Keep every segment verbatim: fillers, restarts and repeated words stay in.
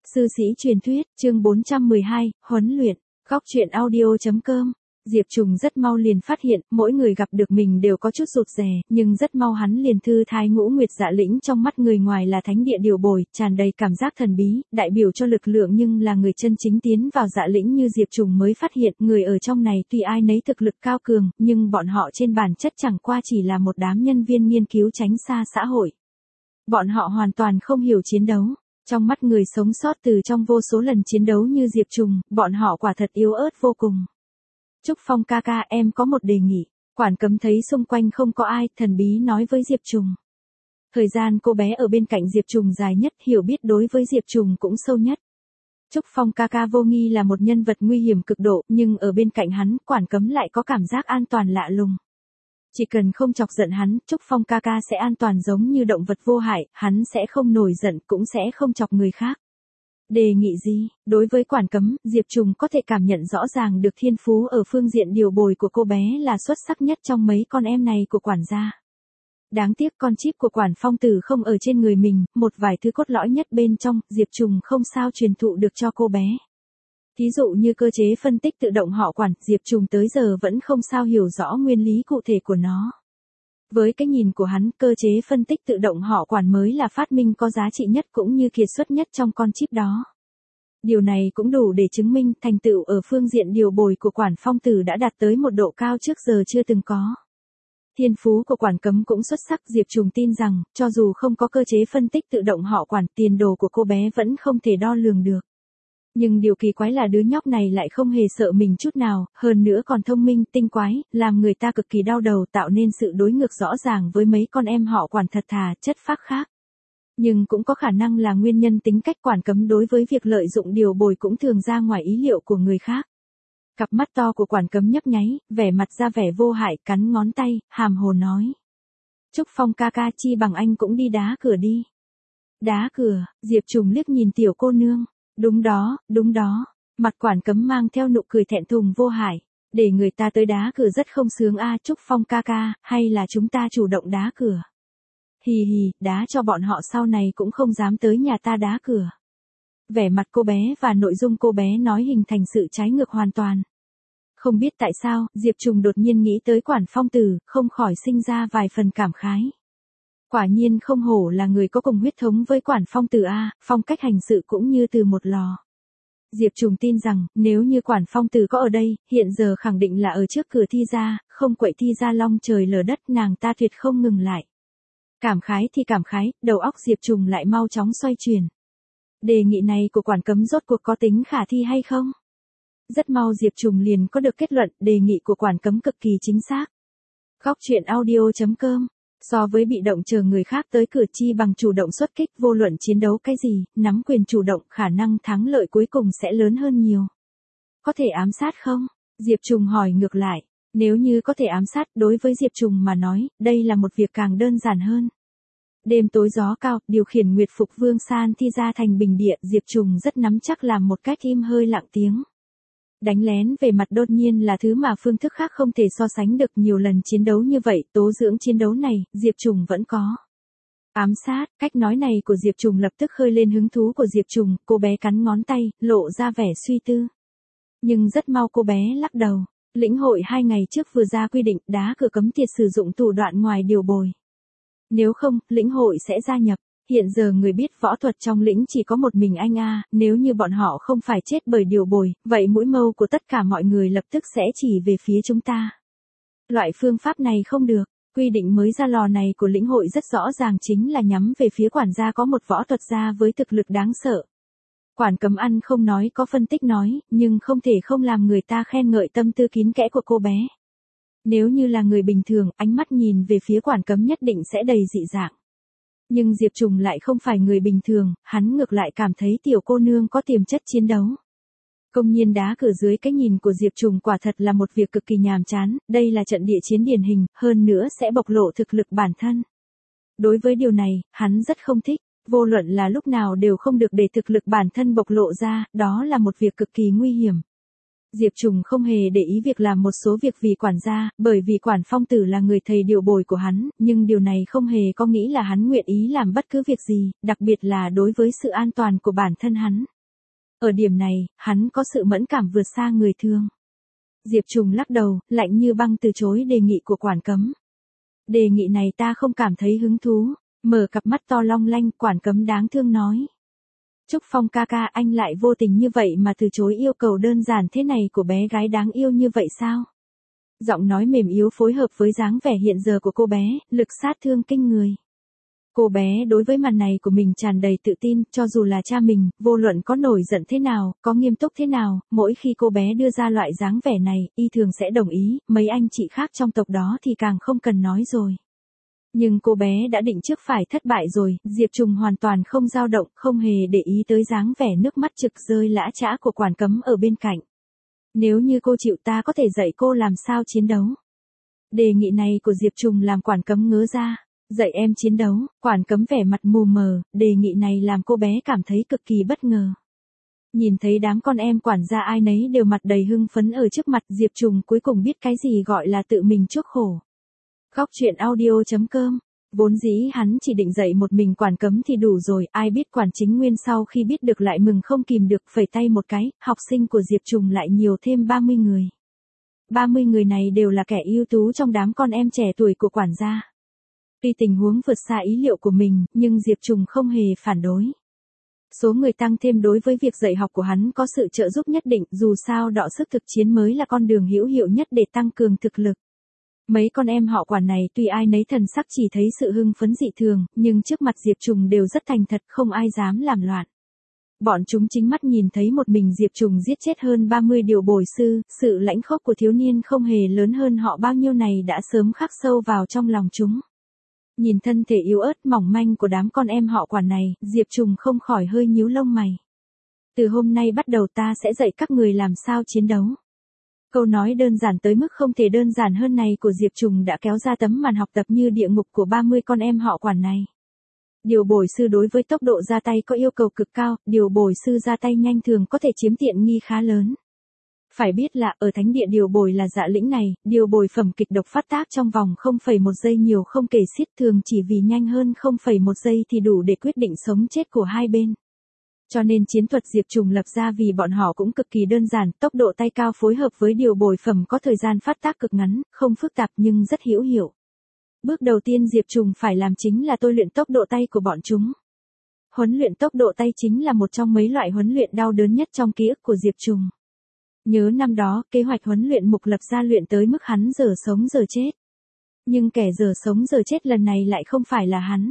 Sư sĩ truyền thuyết, chương bốn trăm mười hai, huấn luyện, góc truyện audio.com. Diệp Trùng rất mau liền phát hiện, mỗi người gặp được mình đều có chút rụt rè, nhưng rất mau hắn liền thư thái ngũ nguyệt dạ lĩnh trong mắt người ngoài là thánh địa điều bồi, tràn đầy cảm giác thần bí, đại biểu cho lực lượng nhưng là người chân chính tiến vào dạ lĩnh như Diệp Trùng mới phát hiện, người ở trong này tuy ai nấy thực lực cao cường, nhưng bọn họ trên bản chất chẳng qua chỉ là một đám nhân viên nghiên cứu tránh xa xã hội. Bọn họ hoàn toàn không hiểu chiến đấu. Trong mắt người sống sót từ trong vô số lần chiến đấu như Diệp Trùng, bọn họ quả thật yếu ớt vô cùng. Trúc Phong ca ca, em có một đề nghị. Quản cấm thấy xung quanh không có ai, thần bí nói với Diệp Trùng. Thời gian cô bé ở bên cạnh Diệp Trùng dài nhất, hiểu biết đối với Diệp Trùng cũng sâu nhất. Trúc Phong ca ca vô nghi là một nhân vật nguy hiểm cực độ, nhưng ở bên cạnh hắn, quản cấm lại có cảm giác an toàn lạ lùng. Chỉ cần không chọc giận hắn, Trúc Phong ca ca sẽ an toàn giống như động vật vô hại, hắn sẽ không nổi giận cũng sẽ không chọc người khác. Đề nghị gì? Đối với quản cấm, Diệp Trùng có thể cảm nhận rõ ràng được thiên phú ở phương diện điều bồi của cô bé là xuất sắc nhất trong mấy con em này của quản gia. Đáng tiếc con chip của quản phong tử không ở trên người mình, một vài thứ cốt lõi nhất bên trong, Diệp Trùng không sao truyền thụ được cho cô bé. Thí dụ như cơ chế phân tích tự động họ quản, Diệp Trùng tới giờ vẫn không sao hiểu rõ nguyên lý cụ thể của nó. Với cái nhìn của hắn, cơ chế phân tích tự động họ quản mới là phát minh có giá trị nhất cũng như kiệt xuất nhất trong con chip đó. Điều này cũng đủ để chứng minh thành tựu ở phương diện điều bồi của quản phong tử đã đạt tới một độ cao trước giờ chưa từng có. Thiên phú của quản cấm cũng xuất sắc, Diệp Trùng tin rằng, cho dù không có cơ chế phân tích tự động họ quản, tiền đồ của cô bé vẫn không thể đo lường được. Nhưng điều kỳ quái là đứa nhóc này lại không hề sợ mình chút nào, hơn nữa còn thông minh, tinh quái, làm người ta cực kỳ đau đầu, tạo nên sự đối ngược rõ ràng với mấy con em họ quản thật thà, chất phác khác. Nhưng cũng có khả năng là nguyên nhân tính cách quản cấm đối với việc lợi dụng điều bồi cũng thường ra ngoài ý liệu của người khác. Cặp mắt to của quản cấm nhấp nháy, vẻ mặt ra vẻ vô hại, cắn ngón tay, hàm hồ nói. Trúc Phong ca ca, chi bằng anh cũng đi đá cửa đi. Đá cửa? Diệp Trùng liếc nhìn tiểu cô nương. Đúng đó, đúng đó. Mặt quản cấm mang theo nụ cười thẹn thùng vô hại. Để người ta tới đá cửa rất không sướng a à, Trúc Phong ca ca, hay là chúng ta chủ động đá cửa. Hì hì, đá cho bọn họ sau này cũng không dám tới nhà ta đá cửa. Vẻ mặt cô bé và nội dung cô bé nói hình thành sự trái ngược hoàn toàn. Không biết tại sao, Diệp Trùng đột nhiên nghĩ tới quản phong tử, không khỏi sinh ra vài phần cảm khái. Quả nhiên không hổ là người có cùng huyết thống với quản phong tử A, phong cách hành sự cũng như từ một lò. Diệp Trùng tin rằng, nếu như quản phong tử có ở đây, hiện giờ khẳng định là ở trước cửa thi gia, không quậy thi gia long trời lở đất, nàng ta tuyệt không ngừng lại. Cảm khái thì cảm khái, đầu óc Diệp Trùng lại mau chóng xoay chuyển. Đề nghị này của quản cấm rốt cuộc có tính khả thi hay không? Rất mau Diệp Trùng liền có được kết luận, đề nghị của quản cấm cực kỳ chính xác. Góc truyện audio.com. So với bị động chờ người khác tới cửa, chi bằng chủ động xuất kích, vô luận chiến đấu cái gì, nắm quyền chủ động, khả năng thắng lợi cuối cùng sẽ lớn hơn nhiều. Có thể ám sát không? Diệp Trùng hỏi ngược lại. Nếu như có thể ám sát, đối với Diệp Trùng mà nói, đây là một việc càng đơn giản hơn. Đêm tối gió cao, điều khiển Nguyệt Phục Vương San thi ra thành bình địa, Diệp Trùng rất nắm chắc làm một cách im hơi lặng tiếng. Đánh lén về mặt đột nhiên là thứ mà phương thức khác không thể so sánh được, nhiều lần chiến đấu như vậy, tố dưỡng chiến đấu này, Diệp Trùng vẫn có. Ám sát, cách nói này của Diệp Trùng lập tức khơi lên hứng thú của Diệp Trùng, cô bé cắn ngón tay, lộ ra vẻ suy tư. Nhưng rất mau cô bé lắc đầu, lĩnh hội hai ngày trước vừa ra quy định đá cửa cấm tiệt sử dụng thủ đoạn ngoài điều bồi. Nếu không, lĩnh hội sẽ gia nhập. Hiện giờ người biết võ thuật trong lĩnh chỉ có một mình anh a, nếu như bọn họ không phải chết bởi điều bồi, vậy mũi mâu của tất cả mọi người lập tức sẽ chỉ về phía chúng ta. Loại phương pháp này không được, quy định mới ra lò này của lĩnh hội rất rõ ràng chính là nhắm về phía quản gia có một võ thuật gia với thực lực đáng sợ. Quản cấm ăn không nói có phân tích nói, nhưng không thể không làm người ta khen ngợi tâm tư kín kẽ của cô bé. Nếu như là người bình thường, ánh mắt nhìn về phía quản cấm nhất định sẽ đầy dị dạng. Nhưng Diệp Trùng lại không phải người bình thường, hắn ngược lại cảm thấy tiểu cô nương có tiềm chất chiến đấu. Công nhiên đá cửa dưới cái nhìn của Diệp Trùng quả thật là một việc cực kỳ nhàm chán, đây là trận địa chiến điển hình, hơn nữa sẽ bộc lộ thực lực bản thân. Đối với điều này, hắn rất không thích, vô luận là lúc nào đều không được để thực lực bản thân bộc lộ ra, đó là một việc cực kỳ nguy hiểm. Diệp Trùng không hề để ý việc làm một số việc vì quản gia, bởi vì quản phong tử là người thầy điều bồi của hắn, nhưng điều này không hề có nghĩ là hắn nguyện ý làm bất cứ việc gì, đặc biệt là đối với sự an toàn của bản thân hắn. Ở điểm này, hắn có sự mẫn cảm vượt xa người thường. Diệp Trùng lắc đầu, lạnh như băng từ chối đề nghị của quản cấm. Đề nghị này ta không cảm thấy hứng thú, mở cặp mắt to long lanh, quản cấm đáng thương nói. Trúc Phong ca ca, anh lại vô tình như vậy mà từ chối yêu cầu đơn giản thế này của bé gái đáng yêu như vậy sao? Giọng nói mềm yếu phối hợp với dáng vẻ hiện giờ của cô bé, lực sát thương kinh người. Cô bé đối với màn này của mình tràn đầy tự tin, cho dù là cha mình, vô luận có nổi giận thế nào, có nghiêm túc thế nào, mỗi khi cô bé đưa ra loại dáng vẻ này, y thường sẽ đồng ý, mấy anh chị khác trong tộc đó thì càng không cần nói rồi. Nhưng cô bé đã định trước phải thất bại rồi, Diệp Trùng hoàn toàn không dao động, không hề để ý tới dáng vẻ nước mắt trực rơi lã chã của quản cấm ở bên cạnh. Nếu như cô chịu, ta có thể dạy cô làm sao chiến đấu. Đề nghị này của Diệp Trùng làm quản cấm ngớ ra. Dạy em chiến đấu, quản cấm vẻ mặt mù mờ, đề nghị này làm cô bé cảm thấy cực kỳ bất ngờ. Nhìn thấy đám con em quản gia ai nấy đều mặt đầy hưng phấn ở trước mặt, Diệp Trùng cuối cùng biết cái gì gọi là tự mình chuốc khổ. Góc truyện audio chấm com. Vốn dĩ hắn chỉ định dạy một mình quản cấm thì đủ rồi, ai biết quản chính nguyên sau khi biết được lại mừng không kìm được, phẩy tay một cái, học sinh của Diệp Trùng lại nhiều thêm ba mươi người. ba mươi người này đều là kẻ ưu tú trong đám con em trẻ tuổi của quản gia. Tuy tình huống vượt xa ý liệu của mình, nhưng Diệp Trùng không hề phản đối. Số người tăng thêm đối với việc dạy học của hắn có sự trợ giúp nhất định, dù sao đọ sức thực chiến mới là con đường hữu hiệu nhất để tăng cường thực lực. Mấy con em họ quản này tuy ai nấy thần sắc chỉ thấy sự hưng phấn dị thường, nhưng trước mặt Diệp Trùng đều rất thành thật, không ai dám làm loạn. Bọn chúng chính mắt nhìn thấy một mình Diệp Trùng giết chết hơn ba mươi điều bồi sư, sự lãnh khốc của thiếu niên không hề lớn hơn họ bao nhiêu này đã sớm khắc sâu vào trong lòng chúng. Nhìn thân thể yếu ớt mỏng manh của đám con em họ quản này, Diệp Trùng không khỏi hơi nhíu lông mày. Từ hôm nay bắt đầu ta sẽ dạy các người làm sao chiến đấu. Câu nói đơn giản tới mức không thể đơn giản hơn này của Diệp Trùng đã kéo ra tấm màn học tập như địa ngục của ba mươi con em họ quản này. Điều bồi sư đối với tốc độ ra tay có yêu cầu cực cao, điều bồi sư ra tay nhanh thường có thể chiếm tiện nghi khá lớn. Phải biết là ở thánh địa điều bồi là dạ lĩnh này, điều bồi phẩm kịch độc phát tác trong vòng không phẩy một giây nhiều không kể xiết, thường chỉ vì nhanh hơn không phẩy một giây thì đủ để quyết định sống chết của hai bên. Cho nên chiến thuật Diệp Trùng lập ra vì bọn họ cũng cực kỳ đơn giản, tốc độ tay cao phối hợp với điều bồi phẩm có thời gian phát tác cực ngắn, không phức tạp nhưng rất hữu hiệu. Bước đầu tiên Diệp Trùng phải làm chính là tôi luyện tốc độ tay của bọn chúng. Huấn luyện tốc độ tay chính là một trong mấy loại huấn luyện đau đớn nhất trong ký ức của Diệp Trùng. Nhớ năm đó, kế hoạch huấn luyện mục lập ra luyện tới mức hắn giờ sống giờ chết. Nhưng kẻ giờ sống giờ chết lần này lại không phải là hắn.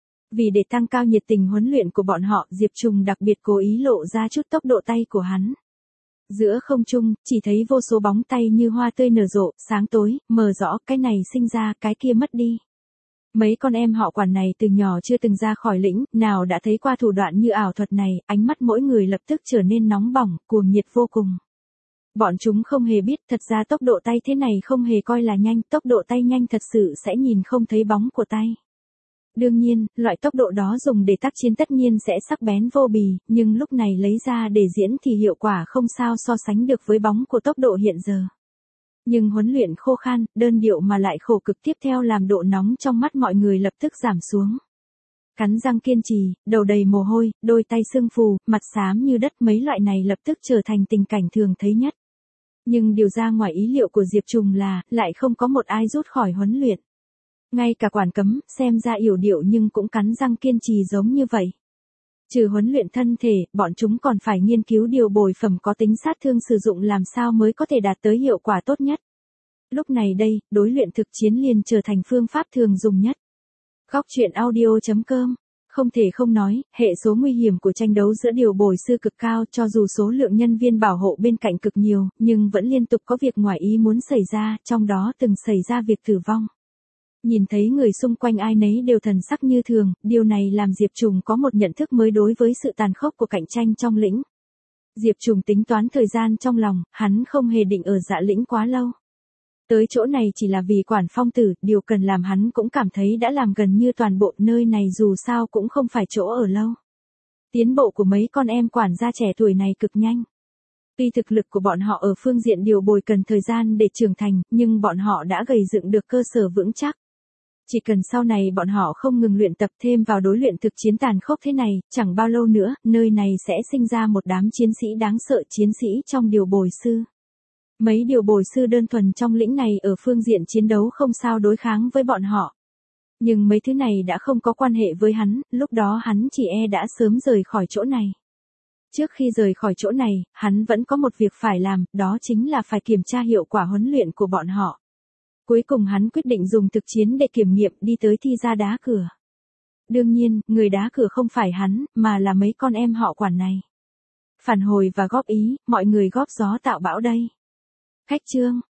Vì để tăng cao nhiệt tình huấn luyện của bọn họ, Diệp Trùng đặc biệt cố ý lộ ra chút tốc độ tay của hắn. Giữa không trung, chỉ thấy vô số bóng tay như hoa tươi nở rộ, sáng tối, mờ rõ, cái này sinh ra, cái kia mất đi. Mấy con em họ quản này từ nhỏ chưa từng ra khỏi lĩnh, nào đã thấy qua thủ đoạn như ảo thuật này, ánh mắt mỗi người lập tức trở nên nóng bỏng, cuồng nhiệt vô cùng. Bọn chúng không hề biết thật ra tốc độ tay thế này không hề coi là nhanh, tốc độ tay nhanh thật sự sẽ nhìn không thấy bóng của tay. Đương nhiên, loại tốc độ đó dùng để tác chiến tất nhiên sẽ sắc bén vô bì, nhưng lúc này lấy ra để diễn thì hiệu quả không sao so sánh được với bóng của tốc độ hiện giờ. Nhưng huấn luyện khô khan, đơn điệu mà lại khổ cực tiếp theo làm độ nóng trong mắt mọi người lập tức giảm xuống. Cắn răng kiên trì, đầu đầy mồ hôi, đôi tay sưng phù, mặt xám như đất, mấy loại này lập tức trở thành tình cảnh thường thấy nhất. Nhưng điều ra ngoài ý liệu của Diệp Trùng là, lại không có một ai rút khỏi huấn luyện. Ngay cả quản cấm, xem ra yểu điệu nhưng cũng cắn răng kiên trì giống như vậy. Trừ huấn luyện thân thể, bọn chúng còn phải nghiên cứu điều bồi phẩm có tính sát thương sử dụng làm sao mới có thể đạt tới hiệu quả tốt nhất. Lúc này đây, đối luyện thực chiến liền trở thành phương pháp thường dùng nhất. Góc truyện audio chấm com. Không thể không nói, hệ số nguy hiểm của tranh đấu giữa điều bồi sư cực cao, cho dù số lượng nhân viên bảo hộ bên cạnh cực nhiều, nhưng vẫn liên tục có việc ngoài ý muốn xảy ra, trong đó từng xảy ra việc tử vong. Nhìn thấy người xung quanh ai nấy đều thần sắc như thường, điều này làm Diệp Trùng có một nhận thức mới đối với sự tàn khốc của cạnh tranh trong lĩnh. Diệp Trùng tính toán thời gian trong lòng, hắn không hề định ở dạ lĩnh quá lâu. Tới chỗ này chỉ là vì quản phong tử, điều cần làm hắn cũng cảm thấy đã làm gần như toàn bộ, nơi này dù sao cũng không phải chỗ ở lâu. Tiến bộ của mấy con em quản gia trẻ tuổi này cực nhanh. Tuy thực lực của bọn họ ở phương diện điều bồi cần thời gian để trưởng thành, nhưng bọn họ đã gầy dựng được cơ sở vững chắc. Chỉ cần sau này bọn họ không ngừng luyện tập thêm vào đối luyện thực chiến tàn khốc thế này, chẳng bao lâu nữa, nơi này sẽ sinh ra một đám chiến sĩ đáng sợ, chiến sĩ trong điều bồi sư. Mấy điều bồi sư đơn thuần trong lĩnh này ở phương diện chiến đấu không sao đối kháng với bọn họ. Nhưng mấy thứ này đã không có quan hệ với hắn, lúc đó hắn chỉ e đã sớm rời khỏi chỗ này. Trước khi rời khỏi chỗ này, hắn vẫn có một việc phải làm, đó chính là phải kiểm tra hiệu quả huấn luyện của bọn họ. Cuối cùng hắn quyết định dùng thực chiến để kiểm nghiệm, đi tới thi ra đá cửa. Đương nhiên, người đá cửa không phải hắn, mà là mấy con em họ quản này. Phản hồi và góp ý, mọi người góp gió tạo bão đây. Khách chương.